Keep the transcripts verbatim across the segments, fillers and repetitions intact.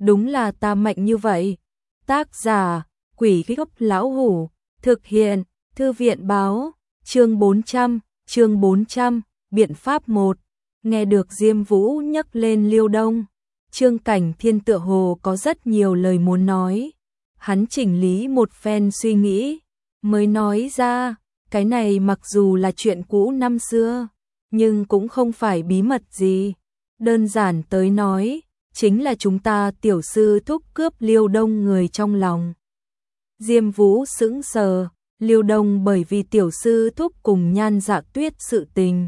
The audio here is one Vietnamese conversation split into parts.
đúng là ta mạnh như vậy. Tác giả, Quỷ Gốc Lão Hủ, thực hiện, Thư viện báo, chương bốn trăm, chương bốn trăm, biện pháp một. Nghe được Diêm Vũ nhắc lên Liêu Đông, Trương Cảnh Thiên tựa hồ có rất nhiều lời muốn nói. Hắn chỉnh lý một phen suy nghĩ, mới nói ra, cái này mặc dù là chuyện cũ năm xưa, nhưng cũng không phải bí mật gì. Đơn giản tới nói, chính là chúng ta tiểu sư thúc cướp Liêu Đông người trong lòng. Diêm Vũ sững sờ, Liêu Đông bởi vì tiểu sư thúc cùng Nhan Dạ Tuyết sự tình.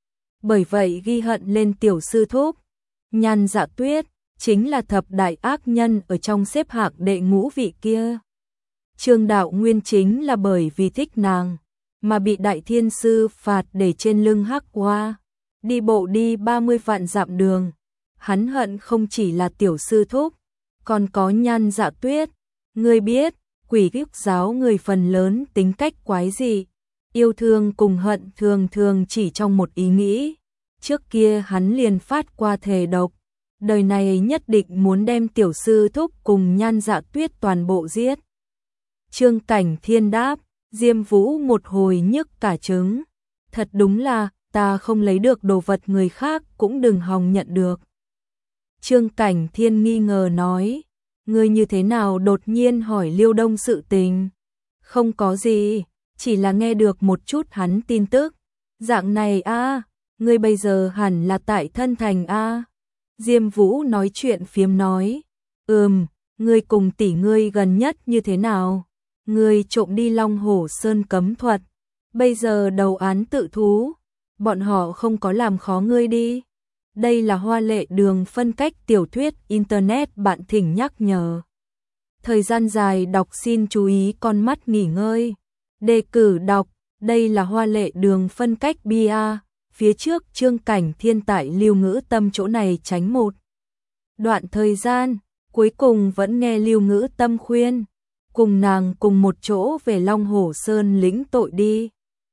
Bởi vậy ghi hận lên tiểu sư thúc. Nhan Dạ Tuyết chính là thập đại ác nhân ở trong xếp hạng đệ ngũ vị kia. Trương Đạo Nguyên chính là bởi vì thích nàng, mà bị Đại Thiên Sư phạt để trên lưng hắc hoa, đi bộ đi ba mươi vạn dặm đường. Hắn hận không chỉ là tiểu sư thúc, còn có Nhan Dạ Tuyết. Ngươi biết, Quỷ Gốc giáo người phần lớn tính cách quái dị, yêu thương cùng hận thường thường chỉ trong một ý nghĩ. Trước kia hắn liền phát qua thề độc, đời này nhất định muốn đem tiểu sư thúc cùng Nhan Dạ Tuyết toàn bộ giết. Trương Cảnh Thiên đáp, Diêm Vũ một hồi nhức cả trứng. Thật đúng là, ta không lấy được đồ vật người khác cũng đừng hòng nhận được. Trương Cảnh Thiên nghi ngờ nói, ngươi như thế nào đột nhiên hỏi Liêu Đông sự tình? Không có gì, chỉ là nghe được một chút hắn tin tức. Dạng này a, ngươi bây giờ hẳn là tại Thân Thành a. Diêm Vũ nói chuyện phiếm nói, ừm, ngươi cùng tỷ ngươi gần nhất như thế nào? Ngươi trộm đi Long Hổ Sơn cấm thuật, bây giờ đầu án tự thú, bọn họ không có làm khó ngươi đi. Đây là Hoa Lệ Đường phân cách tiểu thuyết Internet bạn thỉnh nhắc nhở. Thời gian dài đọc xin chú ý con mắt nghỉ ngơi. Đề cử đọc, đây là Hoa Lệ Đường phân cách bia. Phía trước Trương Cảnh Thiên tại Lưu Ngữ Tâm chỗ này tránh một đoạn thời gian, cuối cùng vẫn nghe Lưu Ngữ Tâm khuyên, cùng nàng cùng một chỗ về Long Hổ Sơn lĩnh tội đi.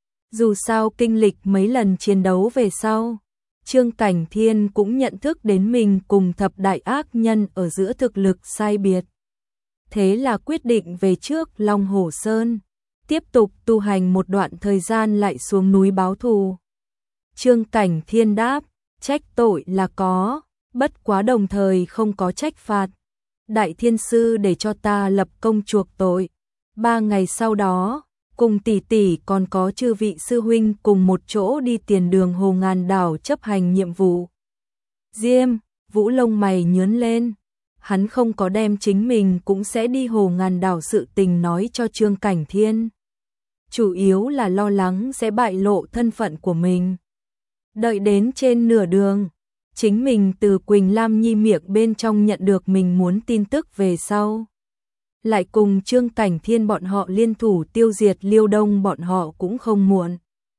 Dù sao kinh lịch mấy lần chiến đấu về sau, Trương Cảnh Thiên cũng nhận thức đến mình cùng thập đại ác nhân ở giữa thực lực sai biệt. Thế là quyết định về trước Long Hổ Sơn, tiếp tục tu hành một đoạn thời gian lại xuống núi báo thù. Trương Cảnh Thiên đáp, trách tội là có, bất quá đồng thời không có trách phạt. Đại Thiên Sư để cho ta lập công chuộc tội. Ba ngày sau đó, cùng tỷ tỷ còn có chư vị sư huynh cùng một chỗ đi tiền đường Hồ Ngàn Đảo chấp hành nhiệm vụ. Diêm Vũ lông mày nhướng lên, hắn không có đem chính mình cũng sẽ đi Hồ Ngàn Đảo sự tình nói cho Trương Cảnh Thiên. Chủ yếu là lo lắng sẽ bại lộ thân phận của mình. Đợi đến trên nửa đường, chính mình từ Quỳnh Lam Nhi miệng bên trong nhận được mình muốn tin tức về sau. Lại cùng Trương Cảnh Thiên bọn họ liên thủ tiêu diệt Liêu Đông bọn họ cũng không muộn.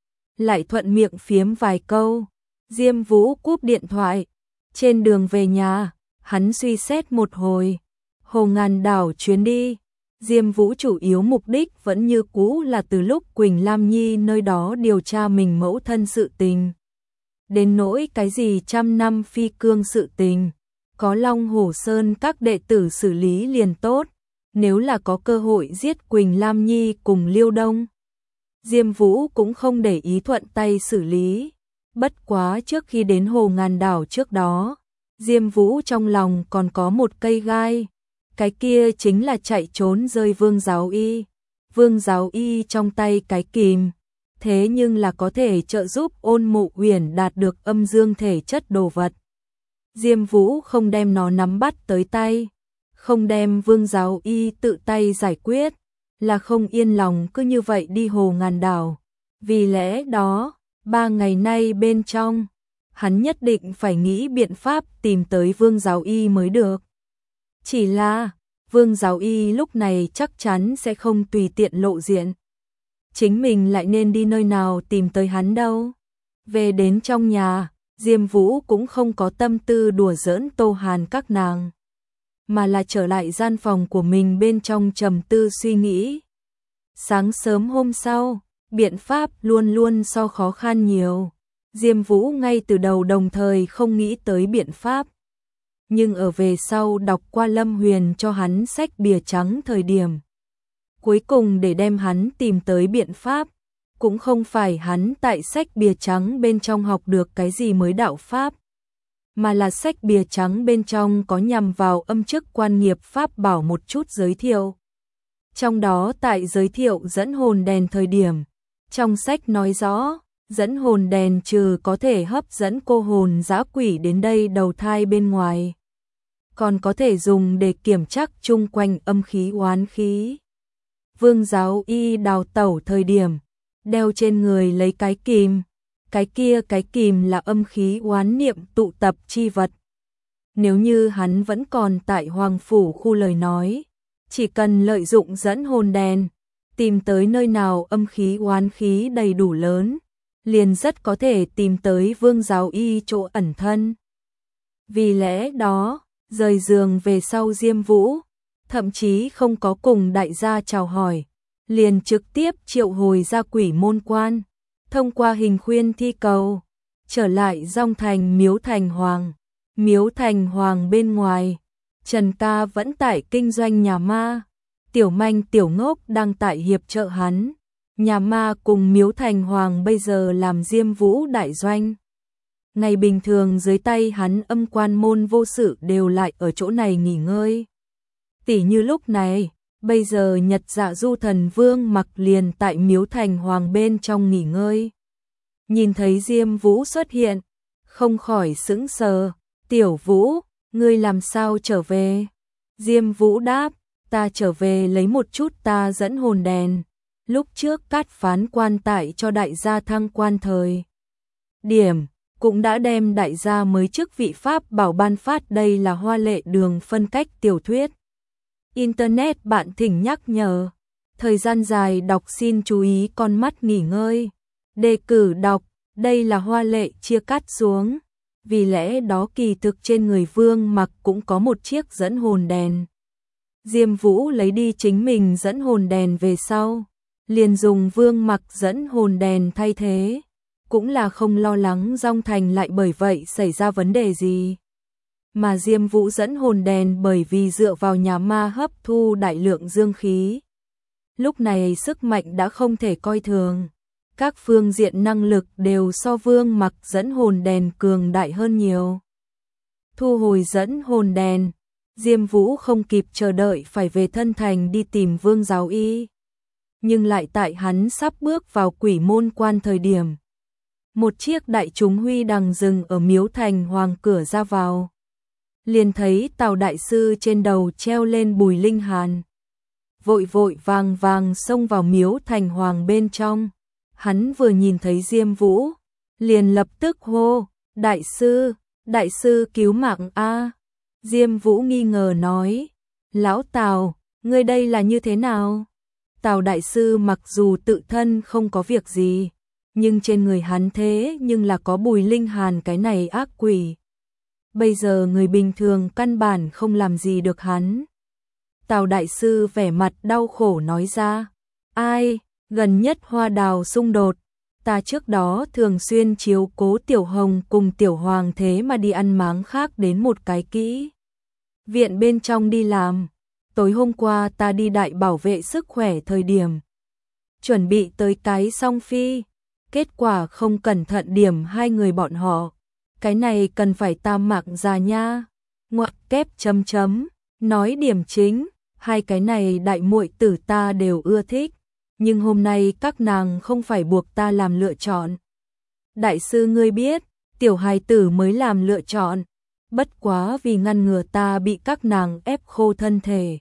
Lại thuận miệng phiếm vài câu, Diêm Vũ cúp điện thoại. Trên đường về nhà, hắn suy xét một hồi. Hồ Ngàn Đảo chuyến đi, Diêm Vũ chủ yếu mục đích vẫn như cũ là từ lúc Quỳnh Lam Nhi nơi đó điều tra mình mẫu thân sự tình. Đến nỗi cái gì trăm năm phi cương sự tình, có Long Hổ Sơn các đệ tử xử lý liền tốt. Nếu là có cơ hội giết Quỳnh Lam Nhi cùng Liêu Đông, Diêm Vũ cũng không để ý thuận tay xử lý. Bất quá trước khi đến Hồ Ngàn Đảo trước đó, Diêm Vũ trong lòng còn có một cây gai. Cái kia chính là chạy trốn rơi Vương Giáo Y. Vương Giáo Y trong tay cái kìm, thế nhưng là có thể trợ giúp Ôn Mộ Uyển đạt được âm dương thể chất đồ vật. Diêm Vũ không đem nó nắm bắt tới tay, không đem Vương Giáo Y tự tay giải quyết, là không yên lòng cứ như vậy đi Hồ Ngàn Đảo. Vì lẽ đó, ba ngày nay bên trong, hắn nhất định phải nghĩ biện pháp tìm tới Vương Giáo Y mới được. Chỉ là, Vương Giáo Y lúc này chắc chắn sẽ không tùy tiện lộ diện. Chính mình lại nên đi nơi nào tìm tới hắn đâu. Về đến trong nhà, Diêm Vũ cũng không có tâm tư đùa giỡn Tô Hàn các nàng, mà là trở lại gian phòng của mình bên trong trầm tư suy nghĩ. Sáng sớm hôm sau, biện pháp luôn luôn so khó khăn nhiều. Diêm Vũ ngay từ đầu đồng thời không nghĩ tới biện pháp. nhưng ở về sau đọc qua Lâm Huyền cho hắn sách bìa trắng thời điểm. Cuối cùng để đem hắn tìm tới biện pháp, cũng không phải hắn tại sách bìa trắng bên trong học được cái gì mới đạo pháp, mà là sách bìa trắng bên trong có nhằm vào âm chức quan nghiệp pháp bảo một chút giới thiệu. Trong đó tại giới thiệu dẫn hồn đèn thời điểm, trong sách nói rõ, dẫn hồn đèn trừ có thể hấp dẫn cô hồn dã quỷ đến đây đầu thai bên ngoài, còn có thể dùng để kiểm trắc chung quanh âm khí oán khí. Vương Giáo Y đào tẩu thời điểm, đeo trên người lấy cái kìm, cái kia cái kìm là âm khí oán niệm tụ tập chi vật. Nếu như hắn vẫn còn tại Hoàng Phủ khu lời nói, chỉ cần lợi dụng dẫn hồn đèn, tìm tới nơi nào âm khí oán khí đầy đủ lớn, liền rất có thể tìm tới Vương Giáo Y chỗ ẩn thân. Vì lẽ đó, rời giường về sau Diêm Vũ, thậm chí không có cùng đại gia chào hỏi, liền trực tiếp triệu hồi ra quỷ môn quan, thông qua hình khuyên thi cầu, trở lại Dong Thành Miếu Thành Hoàng. Miếu Thành Hoàng bên ngoài, Trần Ca vẫn tại kinh doanh nhà ma, Tiểu Manh Tiểu Ngốc đang tại hiệp trợ hắn. Nhà ma cùng Miếu Thành Hoàng bây giờ làm Diêm Vũ đại doanh. Ngày bình thường dưới tay hắn âm quan môn vô sự đều lại ở chỗ này nghỉ ngơi. Tỉ như lúc này, bây giờ Nhật Dạ Du Thần Vương mặc liền tại Miếu Thành Hoàng bên trong nghỉ ngơi. Nhìn thấy Diêm Vũ xuất hiện, không khỏi sững sờ. Tiểu Vũ, ngươi làm sao trở về? Diêm Vũ đáp, ta trở về lấy một chút ta dẫn hồn đèn. Lúc trước Cát Phán quan tại cho đại gia thăng quan thời điểm, cũng đã đem đại gia mới chức vị pháp bảo ban phát, đây là hoa lệ đường phân cách tiểu thuyết. Internet bạn thỉnh nhắc nhở, thời gian dài đọc xin chú ý con mắt nghỉ ngơi. Đề cử đọc, đây là hoa lệ chia cắt xuống. Vì lẽ đó kỳ thực trên người Vương Mặc cũng có một chiếc dẫn hồn đèn. Diêm Vũ lấy đi chính mình dẫn hồn đèn về sau, liền dùng Vương Mặc dẫn hồn đèn thay thế, cũng là không lo lắng Dong Thành lại bởi vậy xảy ra vấn đề gì. Mà Diêm Vũ dẫn hồn đèn bởi vì dựa vào nhà ma hấp thu đại lượng dương khí. Lúc này sức mạnh đã không thể coi thường. Các phương diện năng lực đều so Vương Mặc dẫn hồn đèn cường đại hơn nhiều. Thu hồi dẫn hồn đèn, Diêm Vũ không kịp chờ đợi phải về thân thành đi tìm Vương Giáo Y. Nhưng lại tại hắn sắp bước vào quỷ môn quan thời điểm, một chiếc đại chúng huy đằng dừng ở Miếu Thành Hoàng cửa ra vào. Liền thấy Tào đại sư trên đầu treo lên Bùi Linh Hàn, vội vội vàng vàng xông vào Miếu Thành Hoàng bên trong. Hắn vừa nhìn thấy Diêm Vũ, liền lập tức hô, đại sư, đại sư cứu mạng a. Diêm Vũ nghi ngờ nói, lão Tào, ngươi đây là như thế nào? Tào đại sư mặc dù tự thân không có việc gì, nhưng trên người hắn thế nhưng là có Bùi Linh Hàn cái này ác quỷ. Bây giờ người bình thường căn bản không làm gì được hắn. Tào đại sư vẻ mặt đau khổ nói ra, ai, gần nhất Hoa Đào xung đột, ta trước đó thường xuyên chiếu cố Tiểu Hồng cùng Tiểu Hoàng thế mà đi ăn máng khác đến một cái kỹ viện bên trong đi làm. Tối hôm qua ta đi đại bảo vệ sức khỏe thời điểm, chuẩn bị tới cái song phi, kết quả không cẩn thận điểm hai người bọn họ. Cái này cần phải ta mạng già nha. Ngoặc kép chấm chấm, nói điểm chính, hai cái này đại muội tử ta đều ưa thích, nhưng hôm nay các nàng không phải buộc ta làm lựa chọn. Đại sư ngươi biết, tiểu hài tử mới làm lựa chọn, bất quá vì ngăn ngừa ta bị các nàng ép khô thân thể.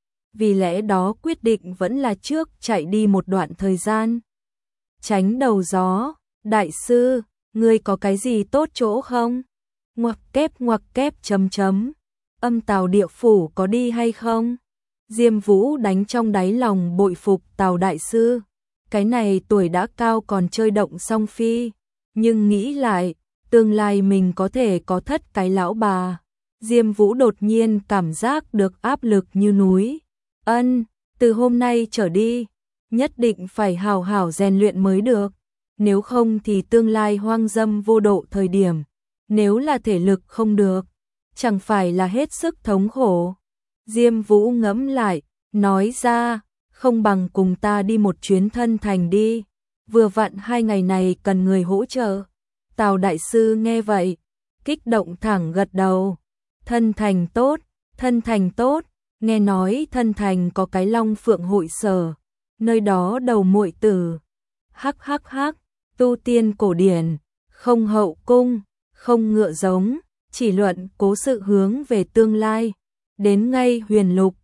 Vì lẽ đó quyết định vẫn là trước chạy đi một đoạn thời gian. Tránh đầu gió, đại sư, ngươi có cái gì tốt chỗ không? Ngoặc kép ngoặc kép chấm chấm, âm Tào địa phủ có đi hay không? Diêm Vũ đánh trong đáy lòng bội phục Tào đại sư, cái này tuổi đã cao còn chơi động song phi, nhưng nghĩ lại, tương lai mình có thể có thất cái lão bà. Diêm Vũ đột nhiên cảm giác được áp lực như núi. Ân, từ hôm nay trở đi, nhất định phải hào hảo rèn luyện mới được, nếu không thì tương lai hoang dâm vô độ thời điểm, nếu là thể lực không được, chẳng phải là hết sức thống khổ. Diêm Vũ ngẫm lại, nói ra, không bằng cùng ta đi một chuyến Thân Thành đi, vừa vặn hai ngày này cần người hỗ trợ. Tào đại sư nghe vậy, kích động thẳng gật đầu. Thân Thành tốt, Thân Thành tốt, nghe nói Thân Thành có cái Long Phượng hội sở, nơi đó đầu muội tử. Hắc hắc hắc, tu tiên cổ điển, không hậu cung, không ngựa giống, chỉ luận cố sự hướng về tương lai. Đến ngay huyền lục,